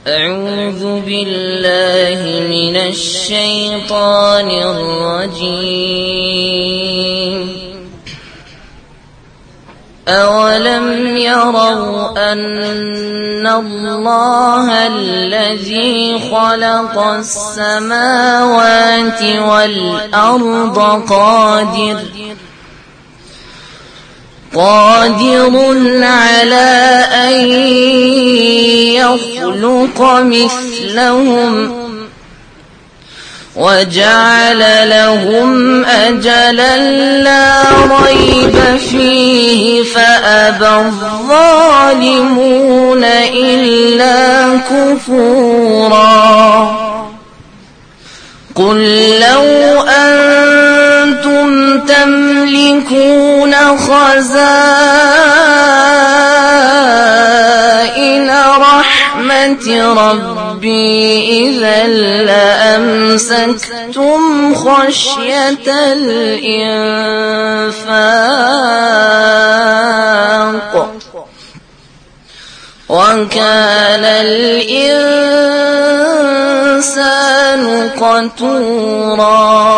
أعوذ بالله من الشيطان الرجيم. أولم يروا أن الله الذي خلق السماوات والأرض قادر على أن يخلق مثلهم وجعل لهم أجلا لا ريب فيه فأبى الظالمون إلا كفورا. قل لو أنتم تملكون خزائن رحمة ربي إذا لأمسكتم خشية الإنفاق وكان الإنسان قتورا.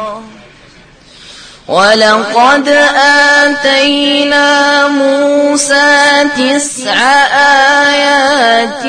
ولقد آتينا موسى 9 آيات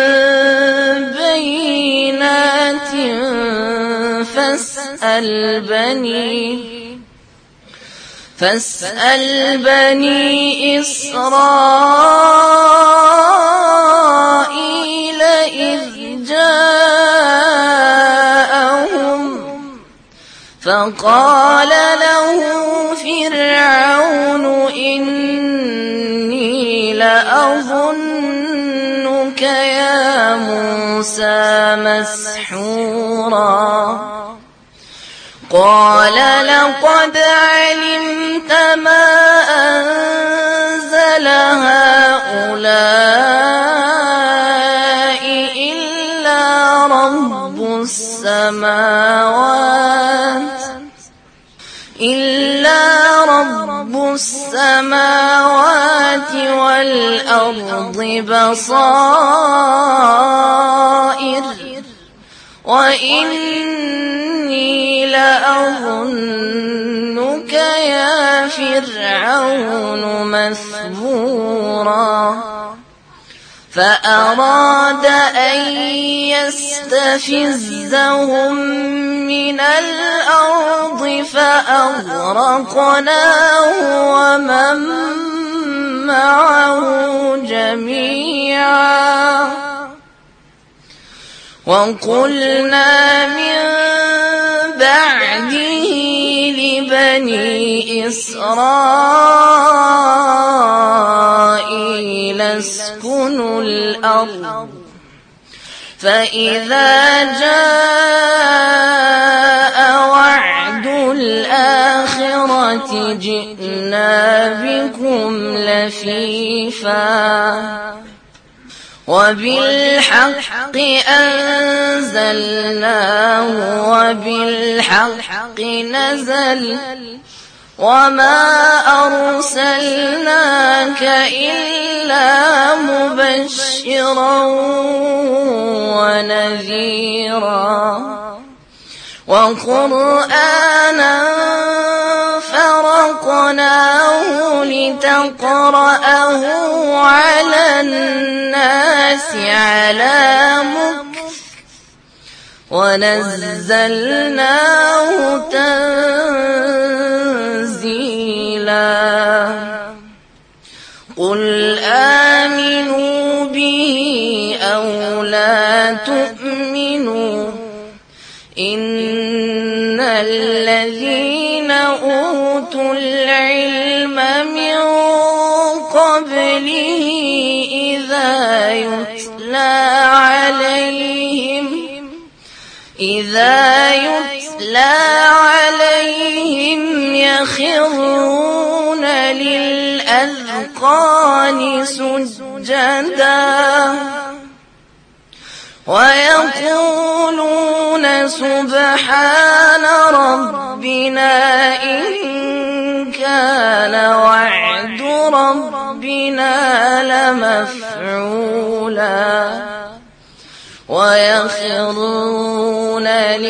بينات فاسأل بني إسرائيل إذ جاءهم فقال له فرعون إني لأظنك يا موسى مسحورا. قال لقد علمت ما أنزل هؤلاء إلا رب السماوات والأرض بصائر وإني لأظنك يا فرعون مثبورا. فأراد أن يستفزهم من الأرض فأغرقناه ومن معه جميعا. وقلنا من بعده لبني إسرائيل اسكنوا الأرض فإذا جاء وعد الآخرة جئنا بكم لفيفا وبالحق أنزلناه وبالحق نزل وما أرسلناك إلا مبشرا ونذيرا وقرآنا فرقناه لتقرأه على الناس على مكث ونزلناه تنزيلا. قل آمنوا به أو لا تؤمنوا إن الذين أوتوا العلم من قبله إذا يتلى عليهم يخرون للأذقان سجدا ويقولون سبحان ربنا إن كان وعد ربنا لمفعولا ويخرون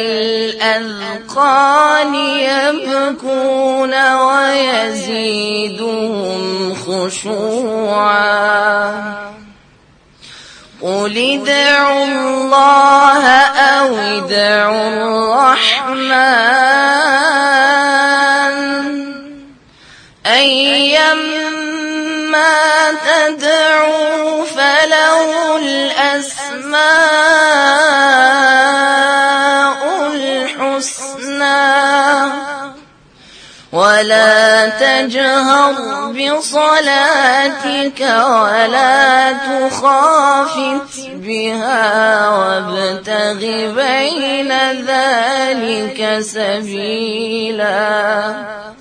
للأذقان يبكون ويزيدهم خشوعا قل ادعوا الله أو ادعوا الرحمن أيما تدعوا فله الأسماء الحسنى ولا تجهر بصلاتك ولا تخافت بها وابتغ بين ذلك سبيلا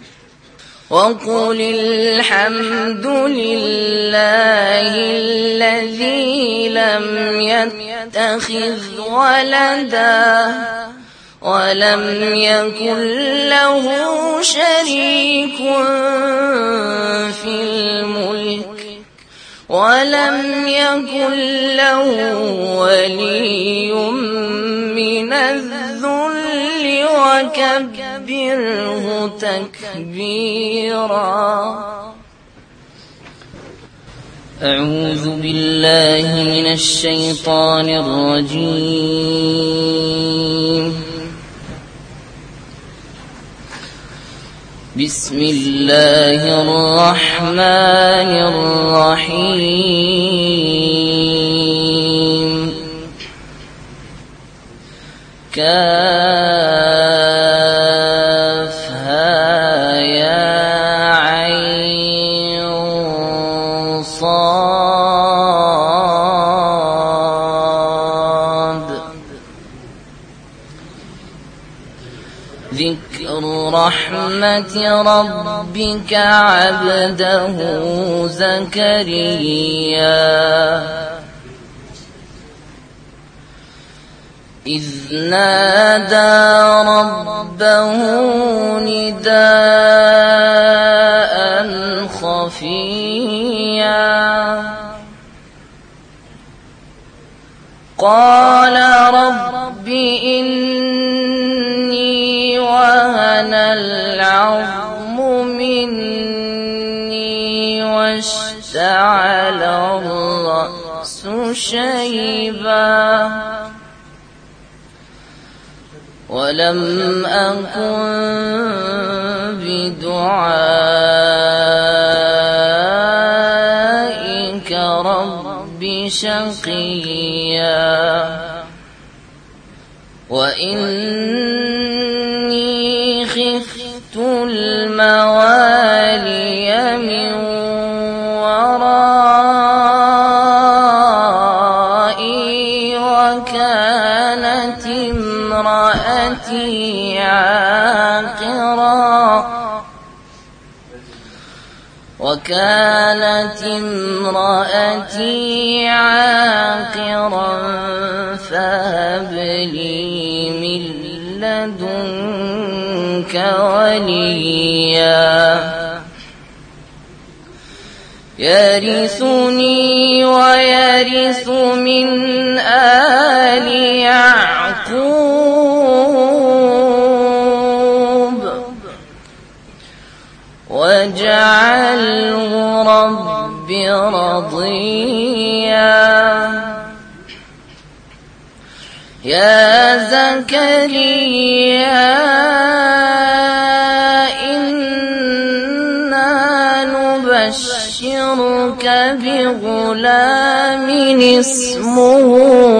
وقل الحمد لله الذي لم يتخذ ولدا ولم يكن له شريك في الملك ولم يكن له ولي من الذل وكبره تكبيرا. أعوذ بالله من الشيطان الرجيم. بسم الله الرحمن الرحيم. كافها يا عين صاد ذكر رحمة ربك عبده زكريا إذ نادى ربه نداء خفيا قال رب إني وهن العظم مني واشتعل الرأس شيبا ولم أكن بدعائك رب شقيا وإني خفت الموالي من ورائي وكانت امرأتي عاقرا فهب لي من لدنك وليا يرثني ويرث من آل يعقوب واجعله رب رضيا يا زكريا إنا نبشرك بغلام اسمه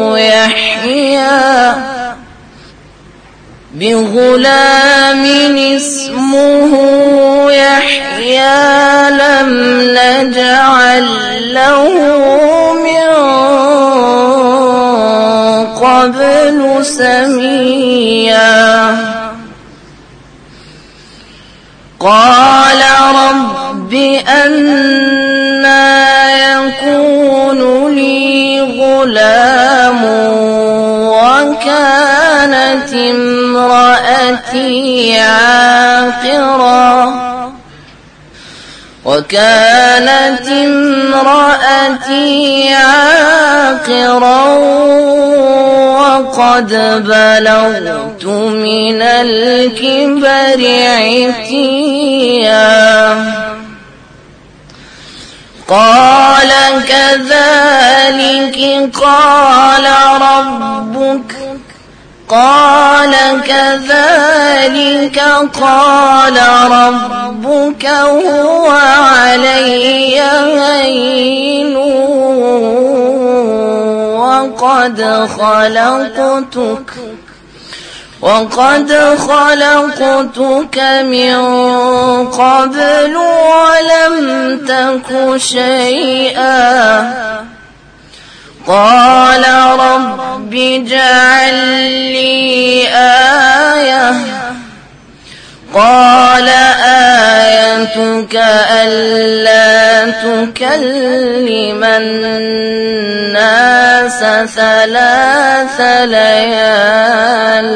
يحيى لم نجعل له من قبل سميا قال رب أنى يكون لي غلام وكانت امرأتي عاقرا وقد بلغت من الكبر عتيا قال كذلك قال ربك هو علي هين وقد خلقتك من قبل ولم تك شيئا قال رب اجعل لي آية قال آيتك ألا تكلم الناس 3 ليال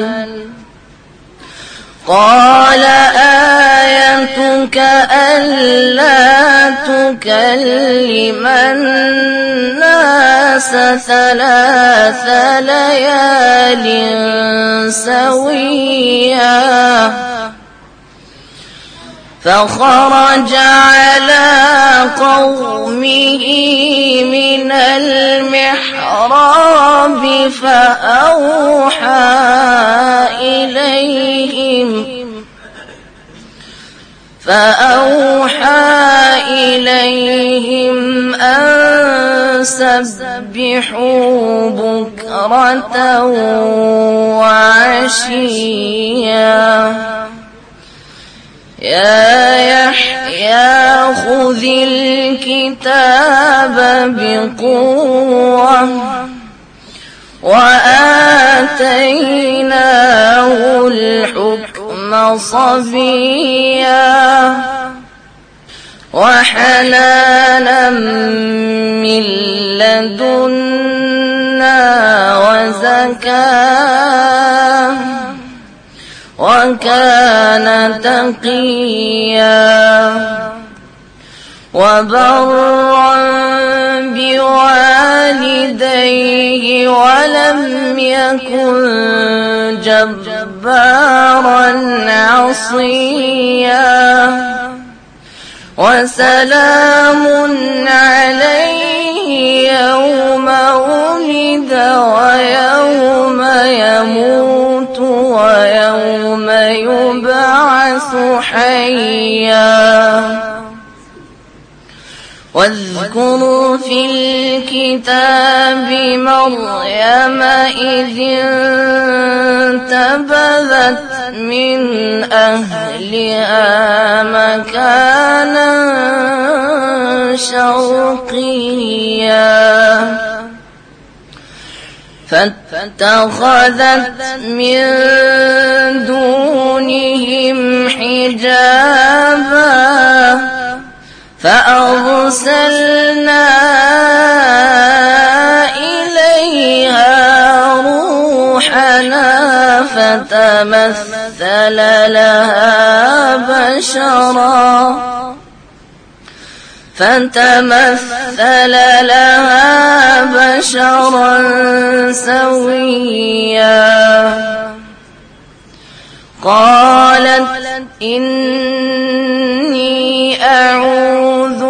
قال آيتك ألا تكلم الناس 3 ليال سويا فخرج على قومه من المحراب فأوحى إليهم أن سبحوا بكرة وعشيا يا يحيى خذ الكتاب بقوة وآتيناه الحكم صبيا وحنانا من لدنا وزكاة وكان تقيا وبرا بوالديه ولم يكن جبارا عصيا وسلام عليه يوم ولد ويوم يموت ويوم يبعث حيا واذكر في الكتاب مريم إذ انتبذت من أهلها مكانا شرقيا فاتخذت من دونهم حجابا فأرسلنا إليها روحنا فتمثل لها بشرا سويا قالت إني أعوذ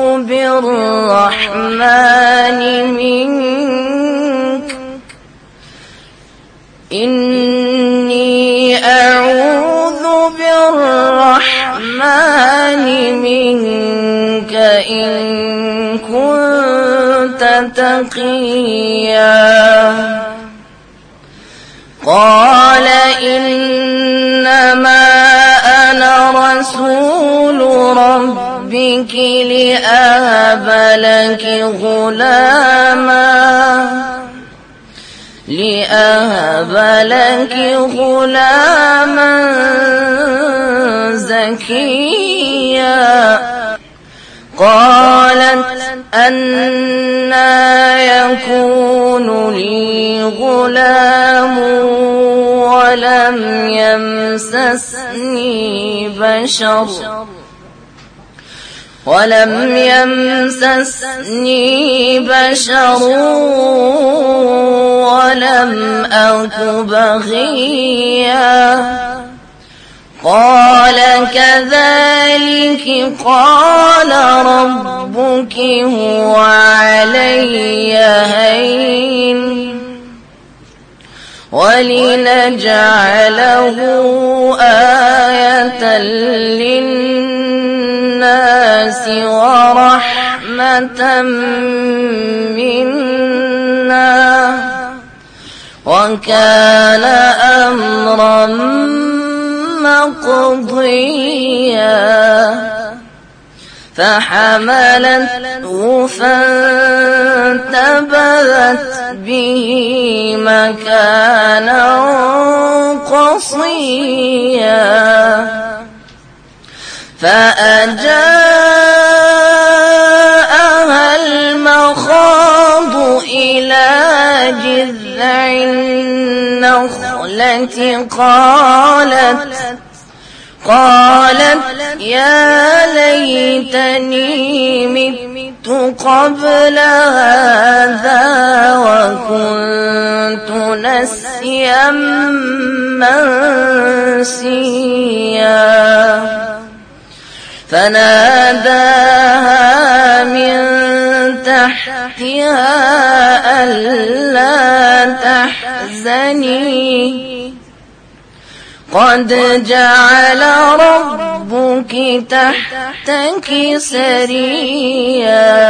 بالرحمن منك إن كنت تقيا قال إنما أنا رسول ربك لأهب لك غلاما زكيا قالت أنى يكون لي غلام ولم يمسسني بشر ولم أك بغيا قال كذلك قال ربك هو علي هين ولنجعله آية للناس ورحمة منا وكان أمرا مقضيا فحملته فانتبذت به مكانا قصيا فأجاءها المخاض إلى جذع النخلة قالت يا ليتني مت قبل هذا وكنت نسيا منسيا فناداها من تحتها ألا تحزني قد جعل ربك تحتك سريا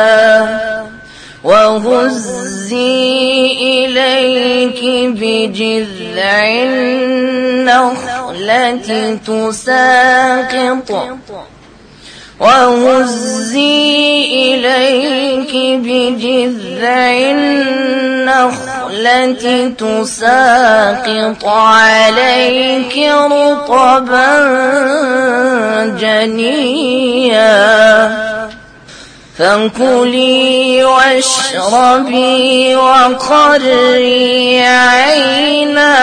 وهزي إليك بجذع النخلة تساقط عليك رطبا جنيا فكلي واشربي وقري عينا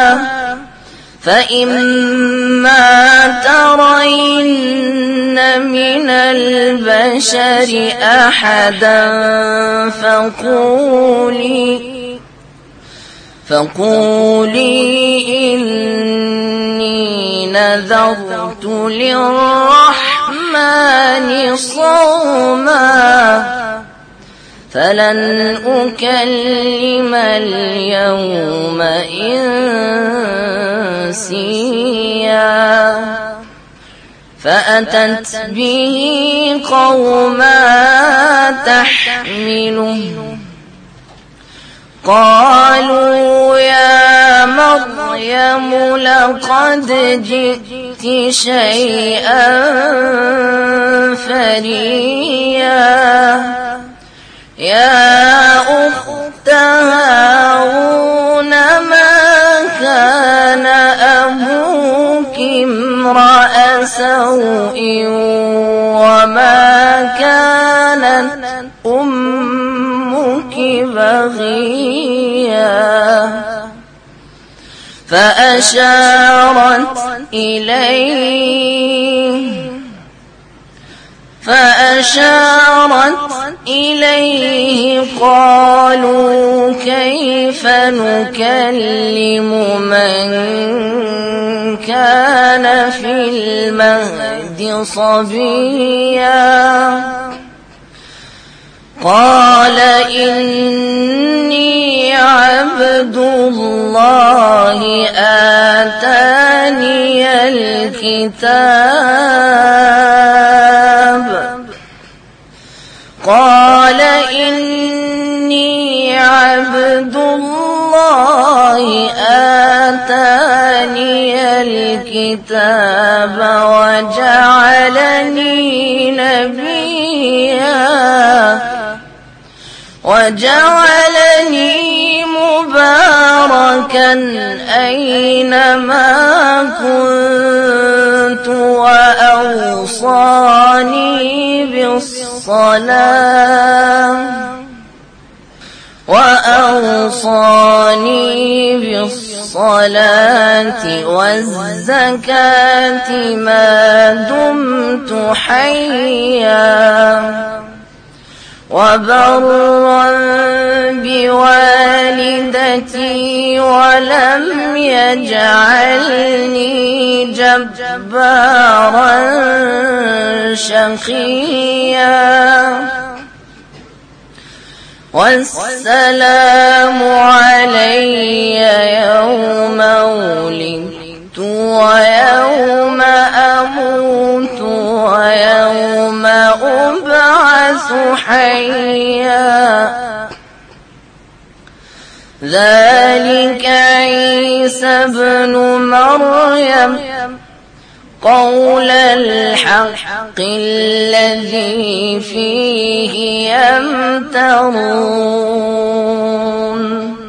فإما ترين من البشر أحدا فقولي إني نذرت للرحمن صوما فلن أكلم اليوم إنسيا فأتت به قوما تحمله قالوا يا مريم لقد جئت شيئا فريا يا أخت هارون ما كان أبوك امرأ سوء وما كانت أمك بغيا فأشارت إليه قالوا كيف نكلم من كان في المهد صبيا قال إني عبد الله آتاني الكتاب وجعلني مباركا أينما كنت وأوصاني بالصلاة والزكاة ما دمت حيا وبرا بوالدتي ولم يجعلني جبارا شقيا والسلام علي يوم ولدت ويوم أموت ويوم أبعث حيا ذلك عيسى ابن مريم قول الحق الذي فيه يمترون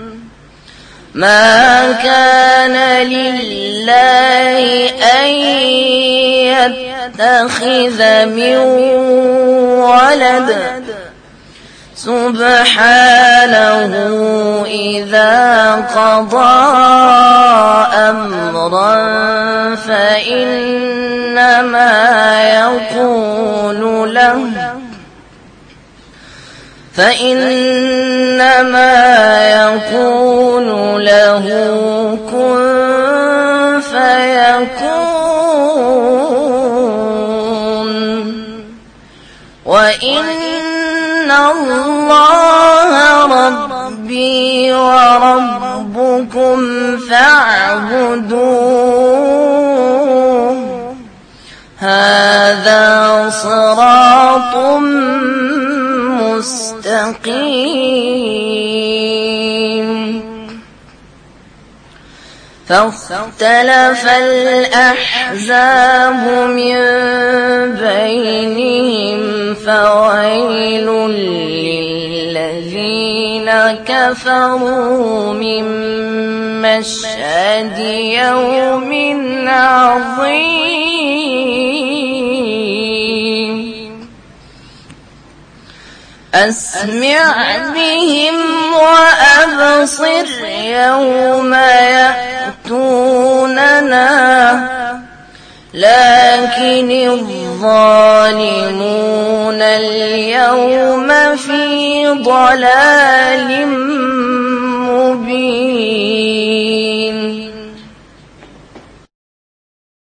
ما كان لله أن يتخذ من ولد سبحانه إذا قضى أمرا فإنما يقول له كن فيكون وإن الله ربي وربكم فاعبدوه هذا صراط مستقيم فاختلف الأحزاب من بينهم فويل للذين كفروا من مشهد يوم عظيم أسمع بهم وأبصر يوم يأتوننا لكن الظالمون اليوم في ضلال مبين